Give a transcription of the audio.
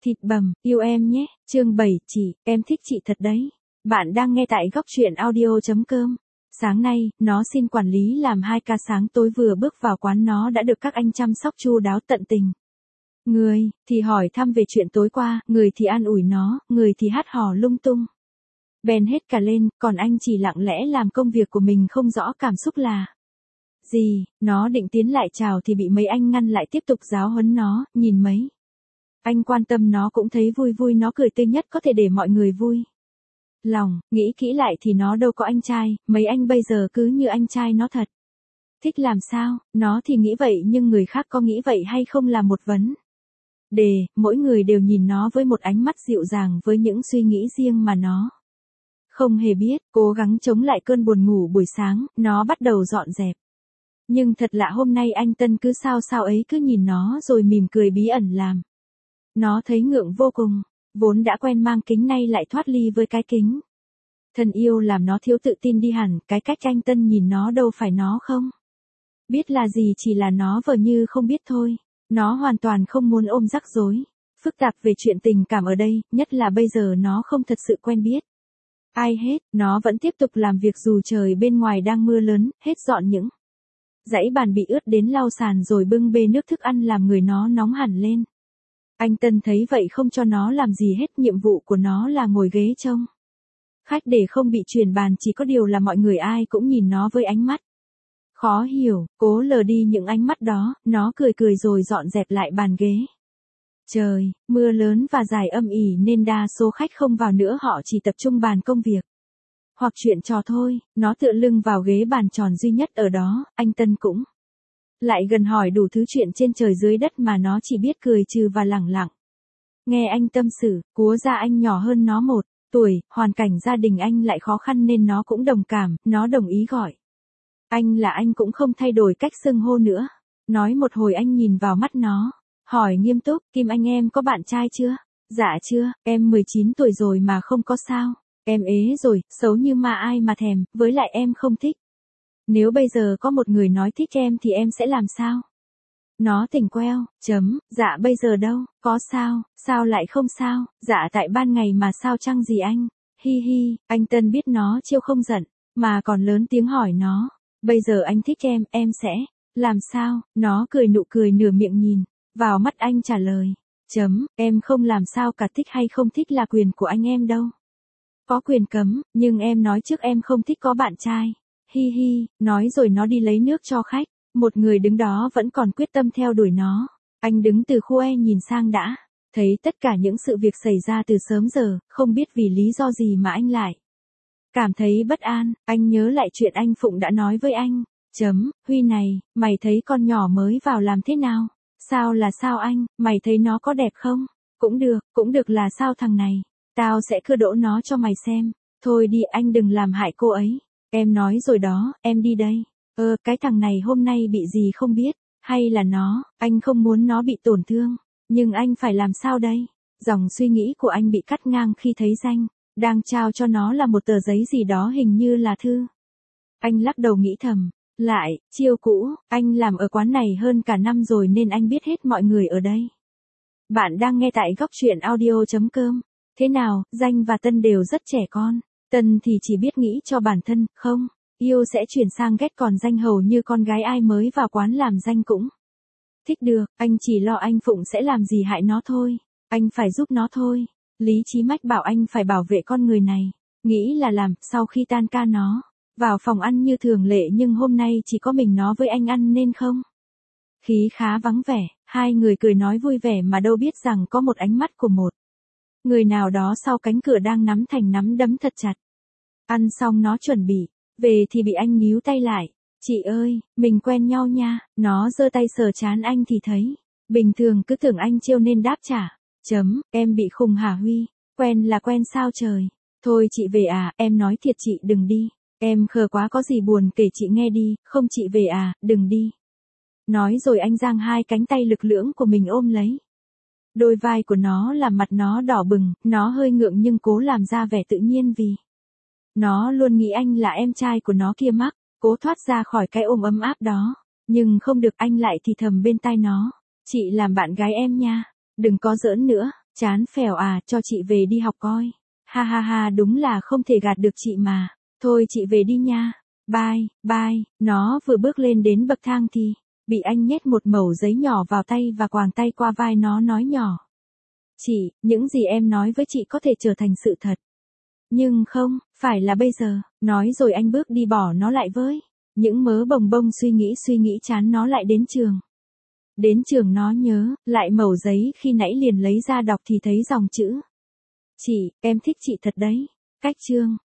Thịt bằm, yêu em nhé, chương 7, chị, em thích chị thật đấy. Bạn đang nghe tại góc truyện audio.com. Sáng nay, nó xin quản lý làm 2 ca sáng tối vừa bước vào quán nó đã được các anh chăm sóc chu đáo tận tình. Người thì hỏi thăm về chuyện tối qua, người thì an ủi nó, người thì hát hò lung tung. Bèn hết cả lên, còn anh chỉ lặng lẽ làm công việc của mình không rõ cảm xúc là gì. Nó định tiến lại chào thì bị mấy anh ngăn lại tiếp tục giáo huấn nó, nhìn mấy anh quan tâm nó cũng thấy vui vui, nó cười tươi nhất có thể để mọi người vui lòng. Nghĩ kỹ lại thì nó đâu có anh trai, mấy anh bây giờ cứ như anh trai nó thật. Thích làm sao, nó thì nghĩ vậy nhưng người khác có nghĩ vậy hay không là một vấn đề. Mỗi người đều nhìn nó với một ánh mắt dịu dàng với những suy nghĩ riêng mà nó không hề biết. Cố gắng chống lại cơn buồn ngủ buổi sáng, nó bắt đầu dọn dẹp. Nhưng thật lạ hôm nay anh Tân cứ sao ấy cứ nhìn nó rồi mỉm cười bí ẩn làm nó thấy ngượng vô cùng. Vốn đã quen mang kính nay lại thoát ly với cái kính thân yêu làm nó thiếu tự tin đi hẳn. Cái cách anh Tân nhìn nó đâu phải nó không biết là gì, chỉ là nó vờ như không biết thôi. Nó hoàn toàn không muốn ôm rắc rối phức tạp về chuyện tình cảm ở đây, nhất là bây giờ nó không thật sự quen biết ai hết. Nó vẫn tiếp tục làm việc dù trời bên ngoài đang mưa lớn, hết dọn những dãy bàn bị ướt đến lau sàn rồi bưng bê nước thức ăn làm người nó nóng hẳn lên. Anh Tân thấy vậy không cho nó làm gì hết, nhiệm vụ của nó là ngồi ghế trông khách để không bị chuyển bàn. Chỉ có điều là mọi người ai cũng nhìn nó với ánh mắt khó hiểu. Cố lờ đi những ánh mắt đó, nó cười cười rồi dọn dẹp lại bàn ghế. Trời, mưa lớn và dài âm ỉ nên đa số khách không vào nữa, họ chỉ tập trung bàn công việc hoặc chuyện trò thôi. Nó tựa lưng vào ghế bàn tròn duy nhất ở đó, anh Tân cũng lại gần hỏi đủ thứ chuyện trên trời dưới đất mà nó chỉ biết cười trừ và lẳng lặng nghe anh tâm sự. Cúa ra anh nhỏ hơn nó 1 tuổi, hoàn cảnh gia đình anh lại khó khăn nên nó cũng đồng cảm. Nó đồng ý gọi anh là anh, cũng không thay đổi cách xưng hô nữa. Nói một hồi anh nhìn vào mắt nó, hỏi nghiêm túc, Kim Anh em có bạn trai chưa? Dạ chưa, em 19 tuổi rồi mà không có sao. Em ế rồi, xấu như ma ai mà thèm, với lại em không thích. Nếu bây giờ có một người nói thích em thì em sẽ làm sao? Nó tỉnh queo, dạ bây giờ đâu, có sao lại không sao, dạ tại ban ngày mà sao chăng gì anh, hi hi. Anh Tân biết nó chiêu không giận, mà còn lớn tiếng hỏi nó, bây giờ anh thích em sẽ làm sao? Nó cười nụ cười nửa miệng nhìn vào mắt anh trả lời, em không làm sao cả, thích hay không thích là quyền của anh em đâu có quyền cấm, nhưng em nói trước em không thích có bạn trai. Hi hi. Nói rồi nó đi lấy nước cho khách. Một người đứng đó vẫn còn quyết tâm theo đuổi nó. Anh đứng từ khu E nhìn sang đã thấy tất cả những sự việc xảy ra từ sớm giờ, không biết vì lý do gì mà anh lại cảm thấy bất an. Anh nhớ lại chuyện anh Phụng đã nói với anh. Huy này, mày thấy con nhỏ mới vào làm thế nào? Sao là sao anh, mày thấy nó có đẹp không? Cũng được là sao thằng này? Tao sẽ cưa đỗ nó cho mày xem. Thôi đi anh, đừng làm hại cô ấy. Em nói rồi đó, em đi đây. Cái thằng này hôm nay bị gì không biết, hay là nó, anh không muốn nó bị tổn thương, nhưng anh phải làm sao đây? Dòng suy nghĩ của anh bị cắt ngang khi thấy Danh đang trao cho nó là một tờ giấy gì đó, hình như là thư. Anh lắc đầu nghĩ thầm, lại, chiêu cũ, anh làm ở quán này hơn cả năm rồi nên anh biết hết mọi người ở đây. Bạn đang nghe tại góc truyện audio.com. Thế nào, Danh và Tân đều rất trẻ con. Tân thì chỉ biết nghĩ cho bản thân, không yêu sẽ chuyển sang ghét, còn Danh hầu như con gái ai mới vào quán làm Danh cũng thích được. Anh chỉ lo anh Phụng sẽ làm gì hại nó thôi. Anh phải giúp nó thôi. Lý trí mách bảo anh phải bảo vệ con người này. Nghĩ là làm. Sau khi tan ca nó vào phòng ăn như thường lệ, nhưng hôm nay chỉ có mình nó với anh ăn nên không khí khá vắng vẻ. Hai người cười nói vui vẻ mà đâu biết rằng có một ánh mắt của một người nào đó sau cánh cửa đang nắm thành nắm đấm thật chặt. Ăn xong nó chuẩn bị về thì bị anh níu tay lại. Chị ơi, mình quen nhau nha. Nó giơ tay sờ trán anh thì thấy bình thường, cứ tưởng anh trêu nên đáp trả. Em bị khùng hả Huy? Quen là quen sao trời? Thôi chị về à, em nói thiệt chị đừng đi. Em khờ quá, có gì buồn kể chị nghe đi. Không chị về à, đừng đi. Nói rồi anh giang hai cánh tay lực lưỡng của mình ôm lấy đôi vai của nó, làm mặt nó đỏ bừng. Nó hơi ngượng nhưng cố làm ra vẻ tự nhiên vì nó luôn nghĩ anh là em trai của nó kia mắc. Cố thoát ra khỏi cái ôm ấm áp đó. Nhưng không được, anh lại thì thầm bên tai nó. Chị làm bạn gái em nha. Đừng có giỡn nữa. Chán phèo à, cho chị về đi học coi. Ha ha ha, đúng là không thể gạt được chị mà. Thôi chị về đi nha. Bye, bye. Nó vừa bước lên đến bậc thang thì bị anh nhét một mẩu giấy nhỏ vào tay và quàng tay qua vai nó nói nhỏ. Chị, những gì em nói với chị có thể trở thành sự thật. Nhưng không, phải là bây giờ. Nói rồi anh bước đi bỏ nó lại với những mớ bồng bông suy nghĩ chán nó lại đến trường. Đến trường nó nhớ lại mẩu giấy khi nãy liền lấy ra đọc thì thấy dòng chữ. Chị, em thích chị thật đấy. Cách chương.